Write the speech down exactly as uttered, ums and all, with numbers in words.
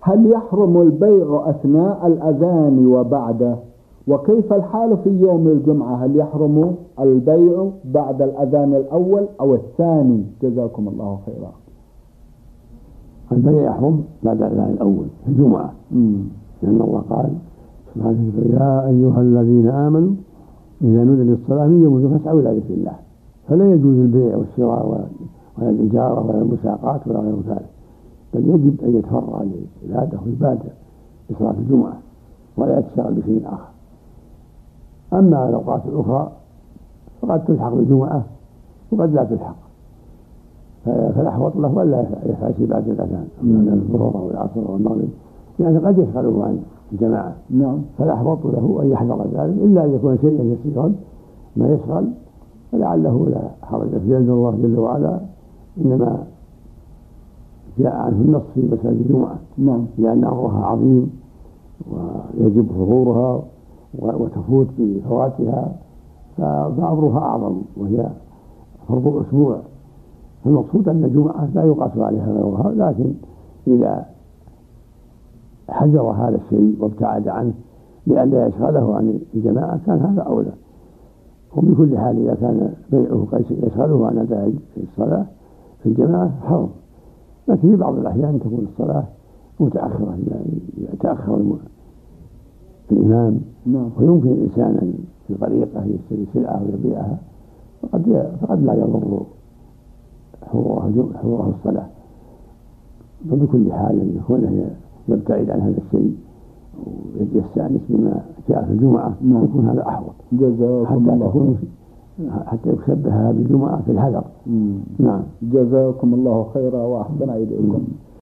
هل يحرم البيع أثناء الأذان وبعده؟ وكيف الحال في يوم الجمعة؟ هل يحرم البيع بعد الأذان الأول أو الثاني؟ جزاكم الله خيرا. البيع يحرم بعد الأذان الأول في الجمعة، لأن الله قال سبحانه: يا أيها الذين آمنوا إذا نودي للصلاة من يوم الجمعة فاسعوا إلى ذكر الله. فلا يجوز البيع والشراء ولا الإجارة ولا المساقات ولا غير ذلك، بل يجب أن يتفرغ للعادة والعبادة لصلاة الجمعة ولا يتشغل بشيء آخر. أما الأوقات الأخرى فقد تلحق بالجمعة وقد لا تلحق، فالأحوط له ألا يفعل شيء بعد الأذان من الظهر أو العصر أو المغرب، لأنه قد يشغله عن الجماعة. نعم. فالأحوط له أن يحذر ذلك، إلا أن يكون شيئا يسيرا ما يشغل، فلعله لا حرج فيه، لأن الله جل وعلا إنما جاء عنه النص في مساجد الجمعة. نعم. لأن أمرها عظيم ويجب حضورها وتفوت بفواتها، فأمرها أعظم وهي فرض الأسبوع. فالمقصود أن الجمعة لا يقاس عليها غيرها، لكن إذا حذر هذا الشيء وابتعد عنه لئلا يشغله عن الجماعة كان هذا أولى. وبكل حال إذا كان بيعه قد يشغله عن أداء الصلاة في الجماعة حرام، لكن في بعض الأحيان تكون الصلاة متأخرة، يعني يتأخر الإمام. نعم. ويمكن الإنسان أن في طريقه يشتري سلعة ويبيعها، فقد فقد لا يضر حضورها الصلاة. وبكل حال أن يكون يبتعد عن هذا الشيء ويستأنس بما جاء في الجمعة. نعم. يكون هذا أحوط جزاكم الله تكون حتى يشبهها بالجمعة في الحذر. مم. نعم. جزاكم الله خيرا وأحسن إليكم.